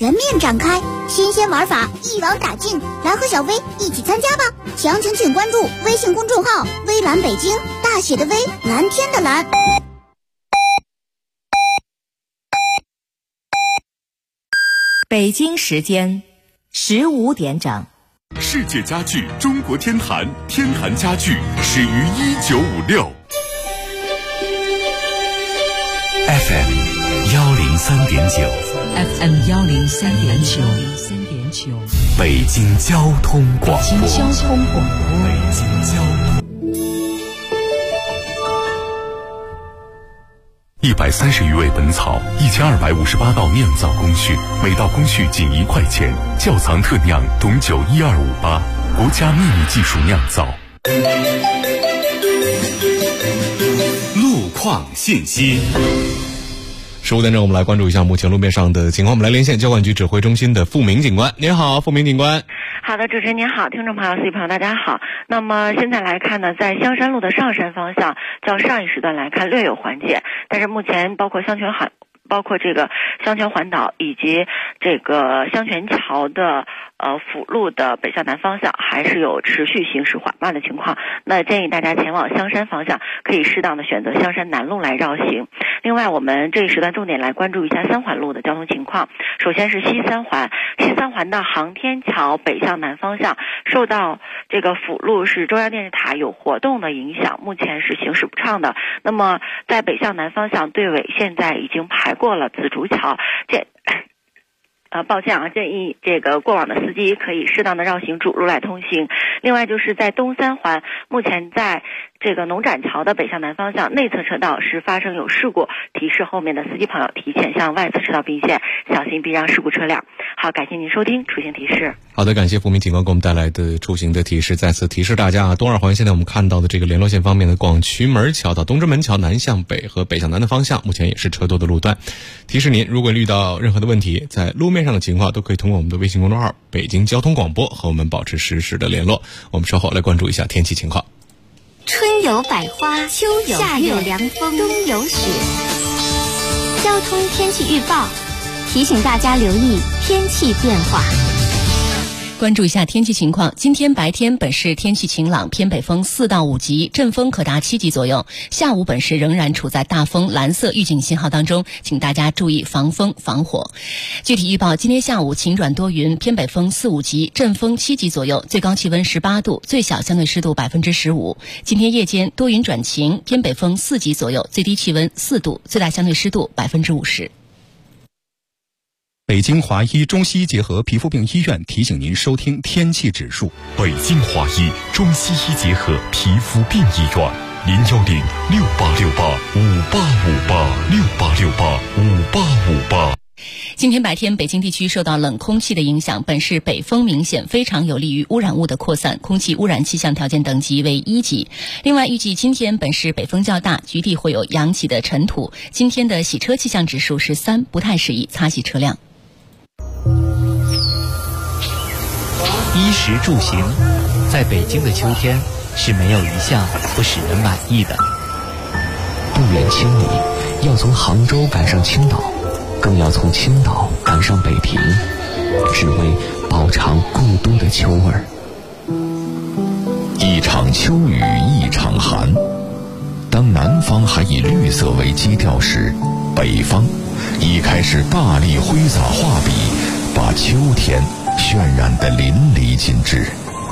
全面展开，新鲜玩法一网打尽，来和小薇一起参加吧！详情请关注微信公众号“微蓝北京”，大写的微，蓝天的蓝。 北京时间15点整。 世界家具中国天坛，天坛家具始于1956。 FM 103.9 FM 103.9 北京交通广播。 北京交通广播。 北京交通。130余味本草，1258道酿造工序，每道工序仅1块钱。窖藏特酿董酒12588，国家秘密技术酿造。路况信息。 15点整，我们来关注一下目前路面上的情况。我们来连线交管局指挥中心的付明警官。您好，付明警官。 好的，主持人您好，听众朋友、司机朋友大家好。那么现在来看呢，在香山路的上山方向，较上一时段来看略有缓解，但是目前包括这个香泉环岛以及这个香泉桥的辅路的北向南方向还是有持续行驶缓慢的情况。那建议大家前往香山方向可以适当的选择香山南路来绕行。另外我们这一时段重点来关注一下三环路的交通情况。首先是西三环的航天桥北向南方向受到这个辅路是中央电视塔有活动的影响，目前是行驶不畅的。那么在北向南方向队尾现在已经排过了紫竹桥，抱歉啊，建议这个过往的司机可以适当的绕行主路来通行。另外就是在东三环，目前在这个农展桥的北向南方向内侧车道是发生有事故，提示后面的司机朋友提前向外侧车道并线，小心避让事故车辆。好，感谢您收听出行提示。 好的，感谢付明警官给我们带来的出行的提示。再次提示大家啊，东二环现在我们看到的这个联络线方面的广渠门桥到东直门桥南向北和北向南的方向，目前也是车多的路段。提示您，如果遇到任何的问题，在路面上的情况都可以通过我们的微信公众号北京交通广播和我们保持实时的联络。我们稍后来关注一下天气情况。 春有百花，秋有夏有凉风，冬有雪。交通天气预报提醒大家留意天气变化。 关注一下天气情况。今天白天本市天气晴朗，偏北风4到5级，阵风可达7级左右。下午本市仍然处在大风蓝色预警信号当中，请大家注意防风防火。具体预报：今天下午晴转多云，偏北风4、5级，阵风7级左右，最高气温18度，最小相对湿度15%。今天夜间多云转晴，偏北风4级左右，最低气温4度，最大相对湿度50%。 北京华医中西医结合皮肤病医院提醒您收听天气指数。 北京华医中西医结合皮肤病医院，0106868585858685858。 今天白天，北京地区受到冷空气的影响，本市北风明显，非常有利于污染物的扩散，空气污染气象条件等级为1级。另外，预计今天本市北风较大，局地会有扬起的尘土。今天的洗车气象指数是3，不太适宜擦洗车辆。 衣食住行，在北京的秋天是没有一项不使人满意的。 不远千里，要从杭州赶上青岛，更要从青岛赶上北平，只为饱尝故都的秋味儿。 一场秋雨一场寒，当南方还以绿色为基调时，北方已开始大力挥洒画笔，把秋天渲染得淋漓尽致。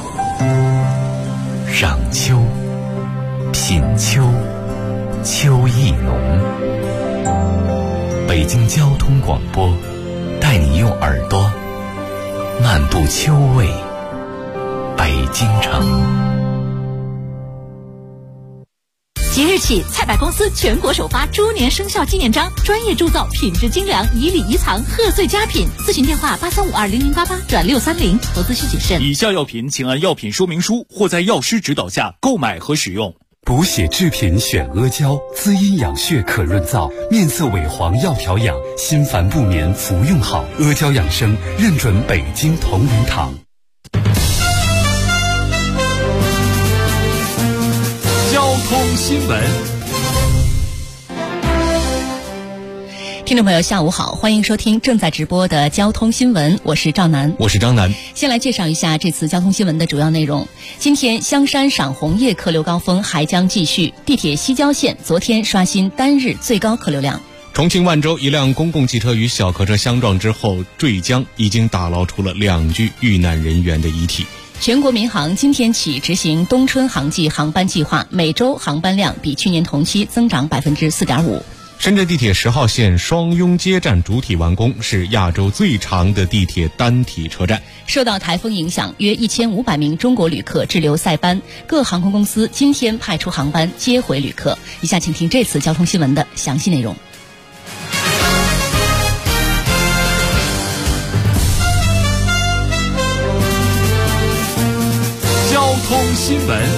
赏秋，品秋，秋意浓。北京交通广播带你用耳朵漫步秋味北京城。 即日起，菜百公司全国首发猪年生肖纪念章，专业铸造，品质精良，以礼遗藏，贺岁佳品。咨询电话83520088转630，投资需谨慎。 以下药品请按药品说明书或在药师指导下购买和使用。 补血制品选阿胶，滋阴养血可润燥，面色萎黄要调养，心烦不眠服用好。阿胶养生认准北京同仁堂。 交通新闻。 听众朋友下午好，欢迎收听正在直播的交通新闻，我是赵楠， 我是张楠。 先来介绍一下这次交通新闻的主要内容。今天香山赏红叶客流高峰还将继续，地铁西郊线昨天刷新单日最高客流量。 重庆万州一辆公共汽车与小客车相撞之后坠江，已经打捞出了2具遇难人员的遗体。 全国民航今天起执行冬春航季航班计划，每周航班量比去年同期增长 4.5%。 深圳地铁10号线双雍街站主体完工，是亚洲最长的地铁单体车站。 受到台风影响，约1500名中国旅客滞留塞班，各航空公司今天派出航班接回旅客。以下请听这次交通新闻的详细内容。 交通新闻。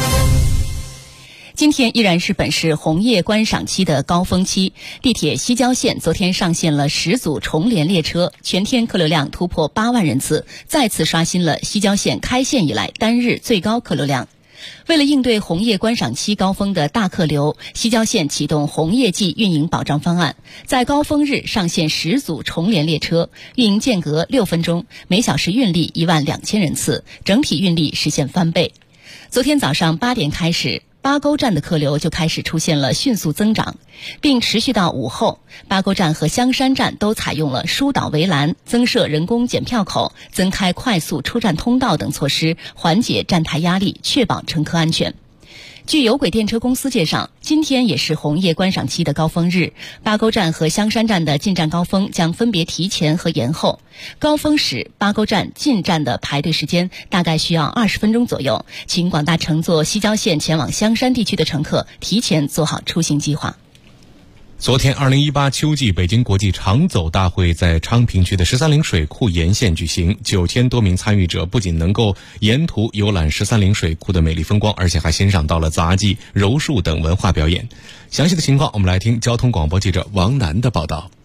今天依然是本市红叶观赏期的高峰期，地铁西郊线昨天上线了10组重联列车，全天客流量突破8万人次，再次刷新了西郊线开线以来单日最高客流量。为了应对红叶观赏期高峰的大客流，西郊线启动红叶季运营保障方案，在高峰日上线10组重联列车，运营间隔6分钟，每小时运力12000人次，整体运力实现翻倍。昨天早上8点开始，八沟站的客流就开始出现了迅速增长，并持续到午后。八沟站和香山站都采用了疏导围栏、增设人工检票口、增开快速出站通道等措施，缓解站台压力，确保乘客安全。据有轨电车公司介绍，今天也是红叶观赏期的高峰日，八沟站和香山站的进站高峰将分别提前和延后。高峰时，八沟站进站的排队时间大概需要20分钟左右，请广大乘坐西郊线前往香山地区的乘客提前做好出行计划。 昨天2018秋季北京国际长走大会在昌平区的13陵水库沿线举行，9000多名参与者不仅能够沿途游览13陵水库的美丽风光，而且还欣赏到了杂技、柔术等文化表演。详细的情况我们来听交通广播记者王楠的报道。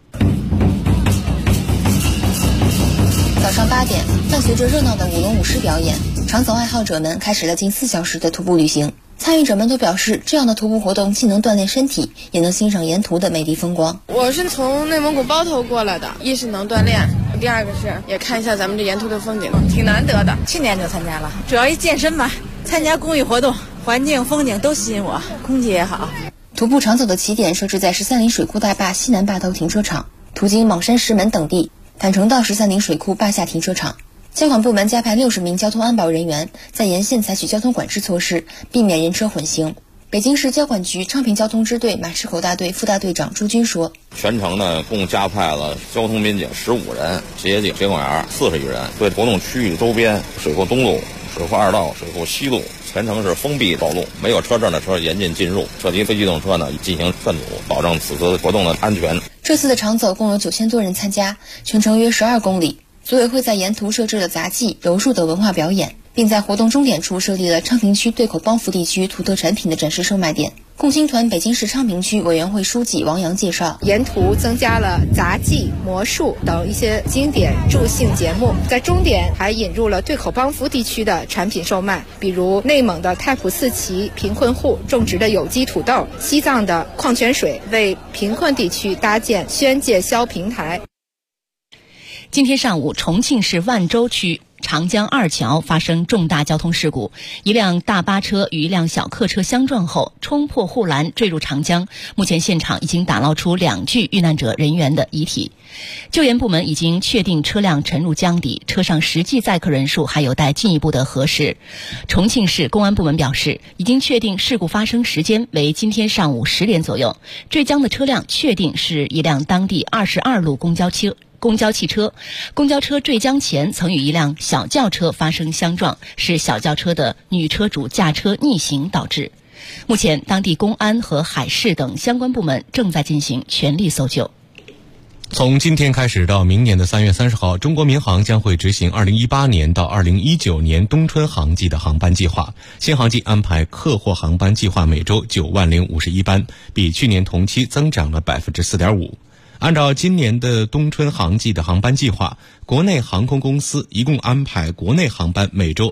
早上8点，伴随着热闹的舞龙舞狮表演，长走爱好者们开始了近4小时的徒步旅行。参与者们都表示，这样的徒步活动既能锻炼身体，也能欣赏沿途的美丽风光。 我是从内蒙古包头过来的，一是能锻炼，第二个是也看一下咱们这沿途的风景，挺难得的。去年就参加了，主要一健身吧，参加公益活动，环境风景都吸引我，空气也好。 徒步长走的起点设置在13陵水库大坝西南坝头停车场，途经莽山石门等地，返程到13陵水库坝下停车场。交管部门加派60名交通安保人员，在沿线采取交通管制措施，避免人车混行。北京市交管局昌平交通支队马市口大队副大队长朱军说： 全程呢共加派了交通民警15人，职业警、协管员40余人，对活动区域周边水库东路、水库2道、水库西路全程是封闭道路，没有车证的车严禁进入，涉及非机动车呢进行劝阻，保证此次活动的安全。 这次的长走共有9000多人参加，全程约12公里。组委会在沿途设置了杂技、柔术等文化表演，并在活动终点处设立了昌平区对口帮扶地区土特产品的展示售卖点。共青团北京市昌平区委员会书记王阳介绍， 沿途增加了杂技、魔术等一些经典助兴节目，在终点还引入了对口帮扶地区的产品售卖，比如内蒙的太仆寺旗贫困户种植的有机土豆，西藏的矿泉水，为贫困地区搭建宣介销平台。 今天上午，重庆市万州区长江2桥发生重大交通事故，一辆大巴车与一辆小客车相撞后冲破护栏坠入长江。目前现场已经打捞出2具遇难者人员的遗体，救援部门已经确定车辆沉入江底，车上实际载客人数还有待进一步的核实。重庆市公安部门表示，已经确定事故发生时间为今天上午10点左右，坠江的车辆确定是一辆当地22路公交汽车，公交车坠江前曾与一辆小轿车发生相撞，是小轿车的女车主驾车逆行导致。目前当地公安和海事等相关部门正在进行全力搜救。 从今天开始到明年的3月30号，中国民航将会执行2018年到2019年冬春航季的航班计划。新航季安排客货航班计划每周90051班，比去年同期增长了 4.5%。按照今年的冬春航季的航班计划，国内航空公司一共安排国内航班每周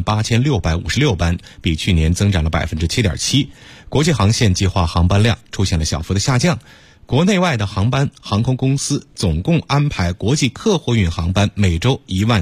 68656班，比去年增长了 7.7%。国际航线计划航班量出现了小幅的下降。 国内外的航班航空公司总共安排国际客货运航班每周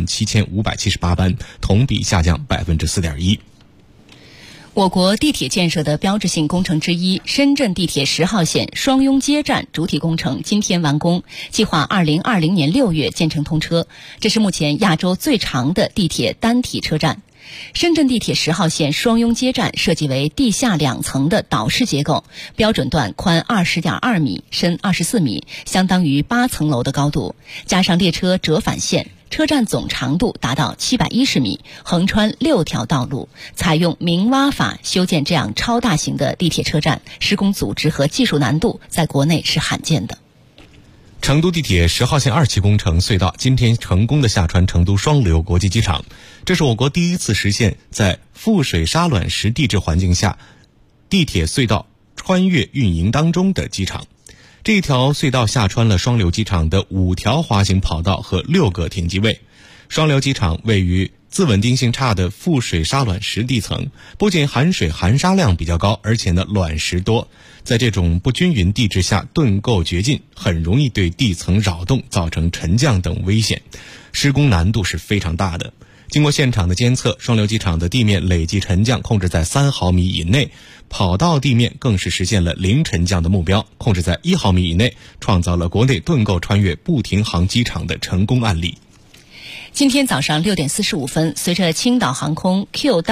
17578班，同比下降4.1%。 我国地铁建设的标志性工程之一，深圳地铁10号线双雍街站主体工程今天完工，计划2020年6月建成通车。这是目前亚洲最长的地铁单体车站。深圳地铁10号线双雍街站设计为地下2层的岛式结构，标准段宽20.2米，深24米，相当于8层楼的高度，加上列车折返线，车站总长度达到710米，横穿6条道路，采用明挖法修建这样超大型的地铁车站，施工组织和技术难度在国内是罕见的。 成都地铁10号线2期工程隧道今天成功的下穿成都双流国际机场，这是我国第一次实现在覆水沙卵石地质环境下地铁隧道穿越运营当中的机场。这条隧道下穿了双流机场的5条滑行跑道和6个停机位。双流机场位于自稳定性差的覆水沙卵石地层，不仅含水含沙量比较高，而且卵石多，在这种不均匀地质下盾构掘进，很容易对地层扰动造成沉降等危险，施工难度是非常大的。经过现场的监测，双流机场的地面累计沉降控制在3毫米以内，跑道地面更是实现了零沉降的目标，控制在1毫米以内，创造了国内盾构穿越不停航机场的成功案例。 今天早上6点45分，随着青岛航空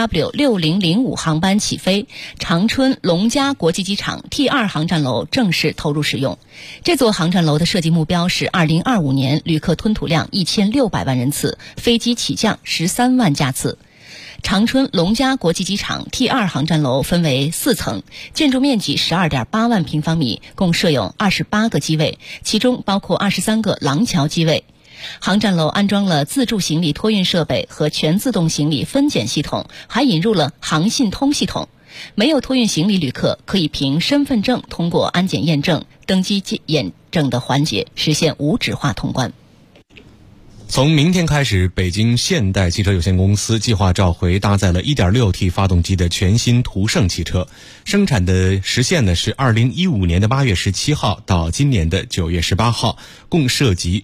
QW6005 航班起飞，长春龙嘉国际机场 T2 航站楼正式投入使用。这座航站楼的设计目标是2025年旅客吞吐量1600万人次，飞机起降13万架次。长春龙嘉国际机场 T2 航站楼分为4层，建筑面积12.8万平方米，共设有28个机位，其中包括23个廊桥机位。航站楼安装了自助行李托运设备和全自动行李分拣系统，还引入了航信通系统。没有托运行李旅客可以凭身份证通过安检验证、登机验证的环节，实现无纸化通关。 从明天开始，北京现代汽车有限公司计划召回搭载了 1.6T 发动机的全新途胜汽车，生产的时限呢是2015年的8月17号到今年的9月18号，共涉及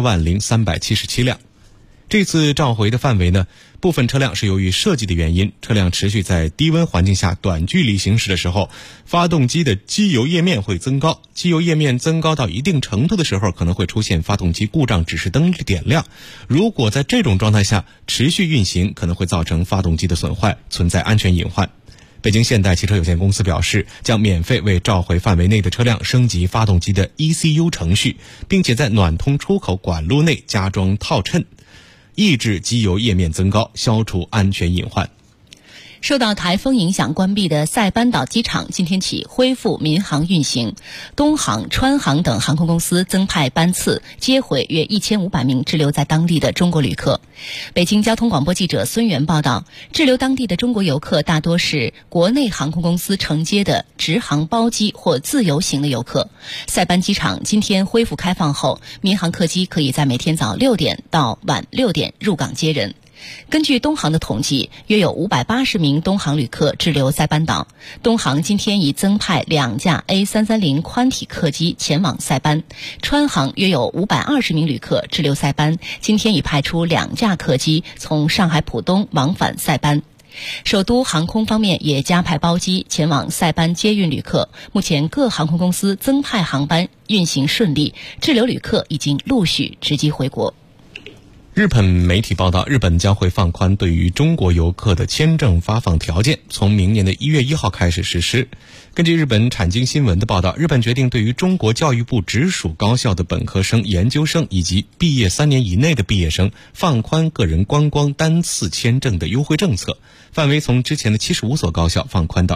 40.377辆。这次召回的范围呢，部分车辆是由于设计的原因，车辆持续在低温环境下短距离行驶的时候，发动机的机油液面会增高，机油液面增高到一定程度的时候，可能会出现发动机故障指示灯点亮。如果在这种状态下持续运行，可能会造成发动机的损坏，存在安全隐患。北京现代汽车有限公司表示，将免费为召回范围内的车辆升级发动机的 ECU 程序，并且在暖通出口管路内加装套衬，抑制机油液面增高，消除安全隐患。 受到台风影响关闭的塞班岛机场今天起恢复民航运行，东航、川航等航空公司增派班次，接回约1500名滞留在当地的中国旅客。北京交通广播记者孙源报道，滞留当地的中国游客大多是国内航空公司承接的直航包机或自由行的游客。塞班机场今天恢复开放后，民航客机可以在每天早6点到晚6点入港接人。根据东航的统计，约有580名东航旅客滞留塞班岛。东航今天已增派2架 A330 宽体客机前往塞班。川航约有520名旅客滞留塞班，今天已派出2架客机从上海浦东往返塞班。首都航空方面也加派包机前往塞班接运旅客，目前各航空公司增派航班运行顺利，滞留旅客已经陆续值机回国。 日本媒体报道，日本将会放宽对于中国游客的签证发放条件，从明年的1月1号开始实施。根据日本产经新闻的报道，日本决定对于中国教育部直属高校的本科生、研究生以及毕业3年以内的毕业生放宽个人观光单次签证的优惠政策，范围从之前的75所高校放宽到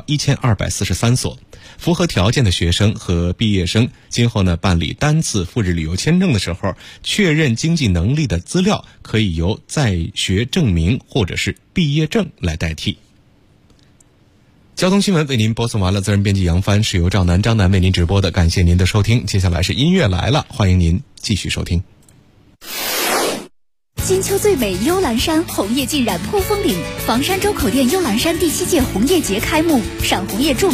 1243所。符合条件的学生和毕业生今后呢办理单次赴日旅游签证的时候，确认经济能力的资料可以由在学证明或者是毕业证来代替。交通新闻为您播送完了，责任编辑杨帆，是由张楠为您直播的，感谢您的收听。接下来是音乐来了，欢迎您继续收听。 金秋最美幽兰山，红叶尽染破风岭。房山周口店幽兰山第7届红叶节开幕，赏红叶著